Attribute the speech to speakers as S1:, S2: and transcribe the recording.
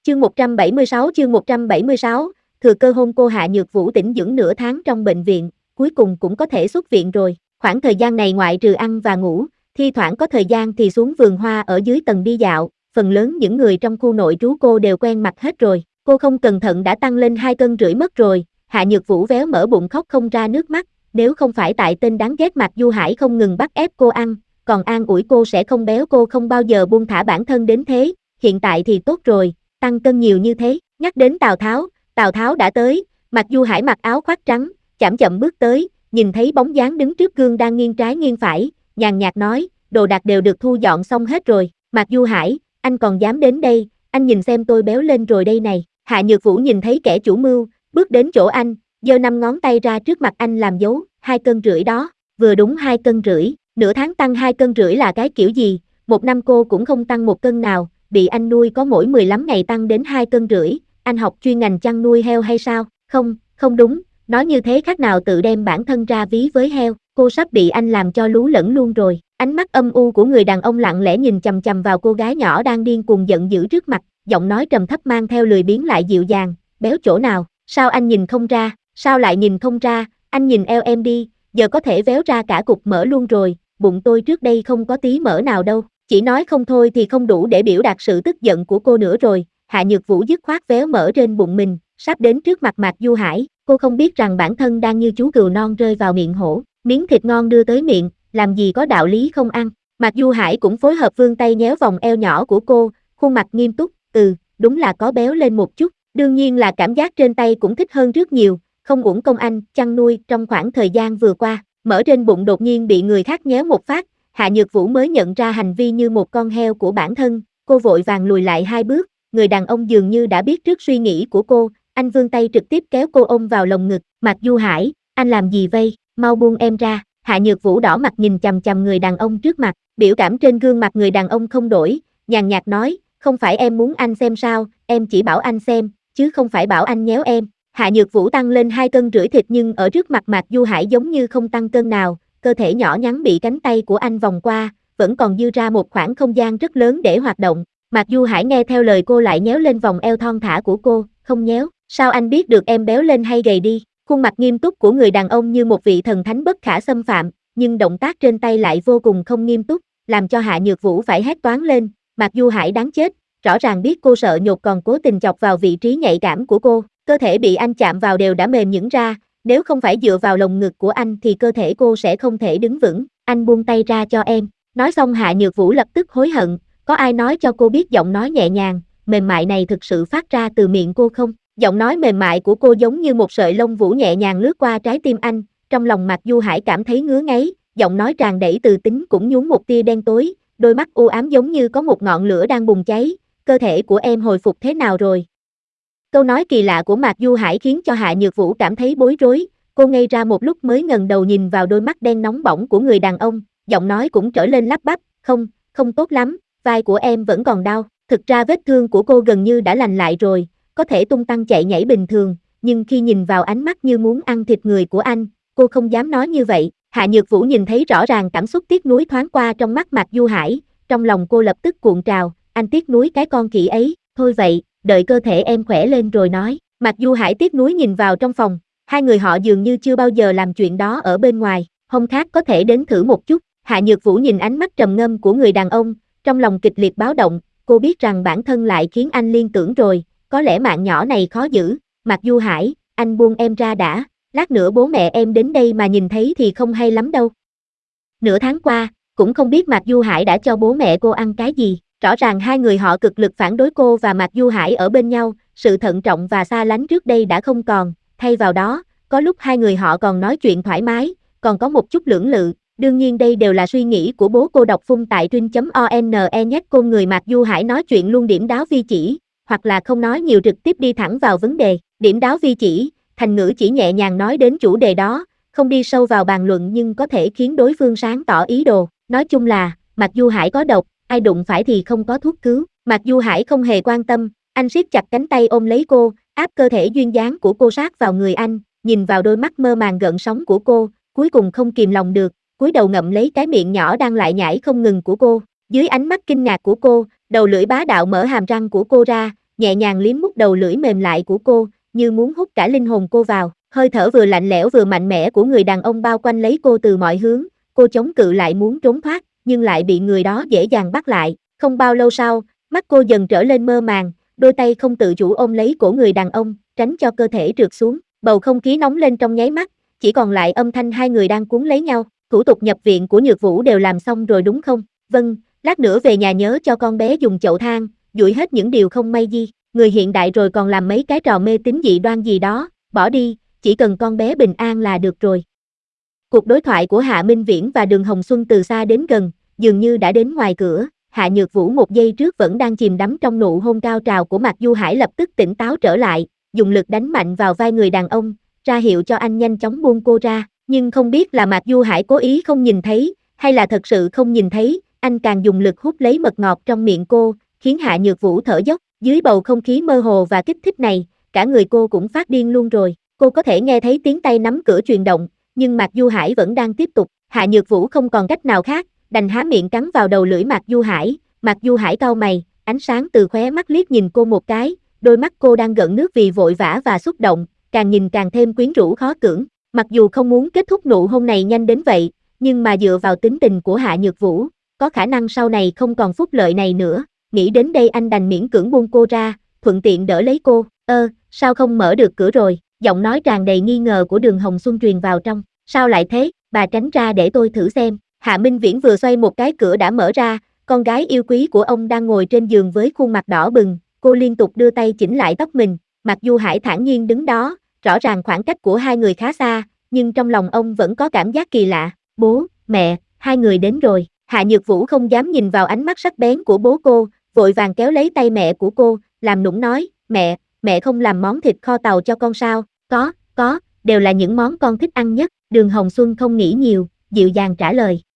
S1: Chương 176, thừa cơ hôn cô. Hạ Nhược Vũ tĩnh dưỡng nửa tháng trong bệnh viện, cuối cùng cũng có thể xuất viện rồi. Khoảng thời gian này ngoại trừ ăn và ngủ, thi thoảng có thời gian thì xuống vườn hoa ở dưới tầng đi dạo, phần lớn những người trong khu nội trú cô đều quen mặt hết rồi. Cô không cẩn thận đã tăng lên 2,5 cân mất rồi. Hạ Nhược Vũ véo mở bụng khóc không ra nước mắt, nếu không phải tại tên đáng ghét Mạc Du Hải không ngừng bắt ép cô ăn, còn an ủi cô sẽ không béo, cô không bao giờ buông thả bản thân đến thế. Hiện tại thì tốt rồi, tăng cân nhiều như thế. Nhắc đến Tào Tháo đã tới. Mạc Du Hải mặc áo khoác trắng, chậm chậm bước tới, nhìn thấy bóng dáng đứng trước gương đang nghiêng trái nghiêng phải, nhàn nhạt nói, đồ đạc đều được thu dọn xong hết rồi. Mạc Du Hải, anh còn dám đến đây, anh nhìn xem tôi béo lên rồi đây này. Hạ Nhược Vũ nhìn thấy kẻ chủ mưu, bước đến chỗ anh, giơ 5 ngón tay ra trước mặt anh làm dấu, 2,5 cân đó, vừa đúng 2,5 cân, nửa tháng tăng 2,5 cân là cái kiểu gì, một năm cô cũng không tăng 1 cân nào, bị anh nuôi có mỗi 15 ngày tăng đến 2,5 cân, anh học chuyên ngành chăn nuôi heo hay sao? Không, không đúng, nói như thế khác nào tự đem bản thân ra ví với heo. Cô sắp bị anh làm cho lú lẫn luôn rồi. Ánh mắt âm u của người đàn ông lặng lẽ nhìn chằm chằm vào cô gái nhỏ đang điên cuồng giận dữ trước mặt, giọng nói trầm thấp mang theo lười biếng lại dịu dàng, béo chỗ nào, sao anh nhìn không ra, sao lại nhìn không ra, anh nhìn eo em đi, giờ có thể véo ra cả cục mỡ luôn rồi, bụng tôi trước đây không có tí mỡ nào đâu. Chỉ nói không thôi thì không đủ để biểu đạt sự tức giận của cô nữa rồi. Hạ Nhược Vũ dứt khoát véo mỡ trên bụng mình, sắp đến trước mặt Mạc Du Hải, cô không biết rằng bản thân đang như chú cừu non rơi vào miệng hổ, miếng thịt ngon đưa tới miệng, làm gì có đạo lý không ăn. Mạc Du Hải cũng phối hợp vươn tay nhéo vòng eo nhỏ của cô, khuôn mặt nghiêm túc, đúng là có béo lên một chút, đương nhiên là cảm giác trên tay cũng thích hơn rất nhiều, không uổng công anh chăn nuôi trong khoảng thời gian vừa qua. Mỡ trên bụng đột nhiên bị người khác nhéo một phát, Hạ Nhược Vũ mới nhận ra hành vi như một con heo của bản thân, cô vội vàng lùi lại 2 bước, người đàn ông dường như đã biết trước suy nghĩ của cô, anh vươn tay trực tiếp kéo cô ôm vào lồng ngực. Mạc Du Hải, anh làm gì vây, mau buông em ra. Hạ Nhược Vũ đỏ mặt nhìn chằm chằm người đàn ông trước mặt, biểu cảm trên gương mặt người đàn ông không đổi, nhàn nhạt nói, không phải em muốn anh xem sao, em chỉ bảo anh xem, chứ không phải bảo anh nhéo em. Hạ Nhược Vũ tăng lên 2,5 cân thịt nhưng ở trước mặt Mạc Du Hải giống như không tăng cân nào, cơ thể nhỏ nhắn bị cánh tay của anh vòng qua, vẫn còn dư ra một khoảng không gian rất lớn để hoạt động. Mạc Du Hải nghe theo lời cô lại nhéo lên vòng eo thon thả của cô, không nhéo, sao anh biết được em béo lên hay gầy đi? Khuôn mặt nghiêm túc của người đàn ông như một vị thần thánh bất khả xâm phạm, nhưng động tác trên tay lại vô cùng không nghiêm túc, làm cho Hạ Nhược Vũ phải hét toáng lên. Mạc Du Hải đáng chết, rõ ràng biết cô sợ nhột còn cố tình chọc vào vị trí nhạy cảm của cô, cơ thể bị anh chạm vào đều đã mềm nhũn ra, nếu không phải dựa vào lồng ngực của anh thì cơ thể cô sẽ không thể đứng vững. Anh buông tay ra cho em. Nói xong Hạ Nhược Vũ lập tức hối hận, có ai nói cho cô biết giọng nói nhẹ nhàng, mềm mại này thực sự phát ra từ miệng cô không? Giọng nói mềm mại của cô giống như một sợi lông vũ nhẹ nhàng lướt qua trái tim anh, trong lòng Mạc Du Hải cảm thấy ngứa ngáy, giọng nói tràn đầy từ tính cũng nhuốm một tia đen tối, đôi mắt u ám giống như có một ngọn lửa đang bùng cháy, cơ thể của em hồi phục thế nào rồi? Câu nói kỳ lạ của Mạc Du Hải khiến cho Hạ Nhược Vũ cảm thấy bối rối, cô ngây ra một lúc mới ngẩng đầu nhìn vào đôi mắt đen nóng bỏng của người đàn ông, giọng nói cũng trở lên lắp bắp, không tốt lắm, vai của em vẫn còn đau. Thực ra vết thương của cô gần như đã lành lại rồi, có thể tung tăng chạy nhảy bình thường, nhưng khi nhìn vào ánh mắt như muốn ăn thịt người của anh, cô không dám nói như vậy. Hạ Nhược Vũ nhìn thấy rõ ràng cảm xúc tiếc nuối thoáng qua trong mắt Mạc Du Hải, trong lòng cô lập tức cuộn trào, anh tiếc nuối cái con khỉ ấy, thôi vậy, đợi cơ thể em khỏe lên rồi nói. Mạc Du Hải tiếc nuối nhìn vào trong phòng, hai người họ dường như chưa bao giờ làm chuyện đó ở bên ngoài, hôm khác có thể đến thử một chút. Hạ Nhược Vũ nhìn ánh mắt trầm ngâm của người đàn ông, trong lòng kịch liệt báo động, cô biết rằng bản thân lại khiến anh liên tưởng rồi, có lẽ mạng nhỏ này khó giữ. Mạc Du Hải, anh buông em ra đã, lát nữa bố mẹ em đến đây mà nhìn thấy thì không hay lắm đâu. Nửa tháng qua, cũng không biết Mạc Du Hải đã cho bố mẹ cô ăn cái gì, rõ ràng hai người họ cực lực phản đối cô và Mạc Du Hải ở bên nhau, sự thận trọng và xa lánh trước đây đã không còn, thay vào đó, có lúc hai người họ còn nói chuyện thoải mái, còn có một chút lưỡng lự. Đương nhiên đây đều là suy nghĩ của bố cô đọc phun tại trinh.one nhắc cô người Mạc Du Hải nói chuyện luôn điểm đáo vi chỉ, hoặc là không nói nhiều trực tiếp đi thẳng vào vấn đề. Điểm đáo vi chỉ, thành ngữ chỉ nhẹ nhàng nói đến chủ đề đó, không đi sâu vào bàn luận nhưng có thể khiến đối phương sáng tỏ ý đồ. Nói chung là, Mạc Du Hải có độc, ai đụng phải thì không có thuốc cứu. Mạc Du Hải không hề quan tâm, anh siết chặt cánh tay ôm lấy cô, áp cơ thể duyên dáng của cô sát vào người anh, nhìn vào đôi mắt mơ màng gợn sóng của cô, cuối cùng không kìm lòng được, cúi đầu ngậm lấy cái miệng nhỏ đang lại nhảy không ngừng của cô. Dưới ánh mắt kinh ngạc của cô, đầu lưỡi bá đạo mở hàm răng của cô ra, nhẹ nhàng liếm mút đầu lưỡi mềm lại của cô, như muốn hút cả linh hồn cô vào. Hơi thở vừa lạnh lẽo vừa mạnh mẽ của người đàn ông bao quanh lấy cô từ mọi hướng, cô chống cự lại muốn trốn thoát, nhưng lại bị người đó dễ dàng bắt lại. Không bao lâu sau, mắt cô dần trở lên mơ màng, đôi tay không tự chủ ôm lấy cổ người đàn ông, tránh cho cơ thể trượt xuống. Bầu không khí nóng lên trong nháy mắt, chỉ còn lại âm thanh hai người đang cuốn lấy nhau. Thủ tục nhập viện của Nhược Vũ đều làm xong rồi đúng không? Vâng, lát nữa về nhà nhớ cho con bé dùng chậu than, dụi hết những điều không may gì. Người hiện đại rồi còn làm mấy cái trò mê tín dị đoan gì đó, bỏ đi, chỉ cần con bé bình an là được rồi. Cuộc đối thoại của Hạ Minh Viễn và Đường Hồng Xuân từ xa đến gần, dường như đã đến ngoài cửa. Hạ Nhược Vũ một giây trước vẫn đang chìm đắm trong nụ hôn cao trào của Mạc Du Hải lập tức tỉnh táo trở lại, dùng lực đánh mạnh vào vai người đàn ông, ra hiệu cho anh nhanh chóng buông cô ra, nhưng không biết là Mạc Du Hải cố ý không nhìn thấy, hay là thật sự không nhìn thấy, anh càng dùng lực hút lấy mật ngọt trong miệng cô, khiến Hạ Nhược Vũ thở dốc, dưới bầu không khí mơ hồ và kích thích này, cả người cô cũng phát điên luôn rồi, cô có thể nghe thấy tiếng tay nắm cửa truyền động, nhưng Mạc Du Hải vẫn đang tiếp tục, Hạ Nhược Vũ không còn cách nào khác, đành há miệng cắn vào đầu lưỡi Mạc Du Hải. Mạc Du Hải cau mày, ánh sáng từ khóe mắt liếc nhìn cô một cái, đôi mắt cô đang gợn nước vì vội vã và xúc động, càng nhìn càng thêm quyến rũ khó cưỡng. Mặc dù không muốn kết thúc nụ hôn này nhanh đến vậy, nhưng mà dựa vào tính tình của Hạ Nhược Vũ, có khả năng sau này không còn phúc lợi này nữa. Nghĩ đến đây anh đành miễn cưỡng buông cô ra, thuận tiện đỡ lấy cô. Sao không mở được cửa rồi? Giọng nói tràn đầy nghi ngờ của Đường Hồng Xuân truyền vào trong. Sao lại thế? Bà tránh ra để tôi thử xem. Hạ Minh Viễn vừa xoay một cái cửa đã mở ra, con gái yêu quý của ông đang ngồi trên giường với khuôn mặt đỏ bừng, cô liên tục đưa tay chỉnh lại tóc mình, Mạc Du Hải thản nhiên đứng đó, rõ ràng khoảng cách của hai người khá xa, nhưng trong lòng ông vẫn có cảm giác kỳ lạ. Bố, mẹ, hai người đến rồi. Hạ Nhược Vũ không dám nhìn vào ánh mắt sắc bén của bố cô, vội vàng kéo lấy tay mẹ của cô, làm nũng nói, mẹ không làm món thịt kho tàu cho con sao? Có, đều là những món con thích ăn nhất. Đường Hồng Xuân không nghĩ nhiều, dịu dàng trả lời,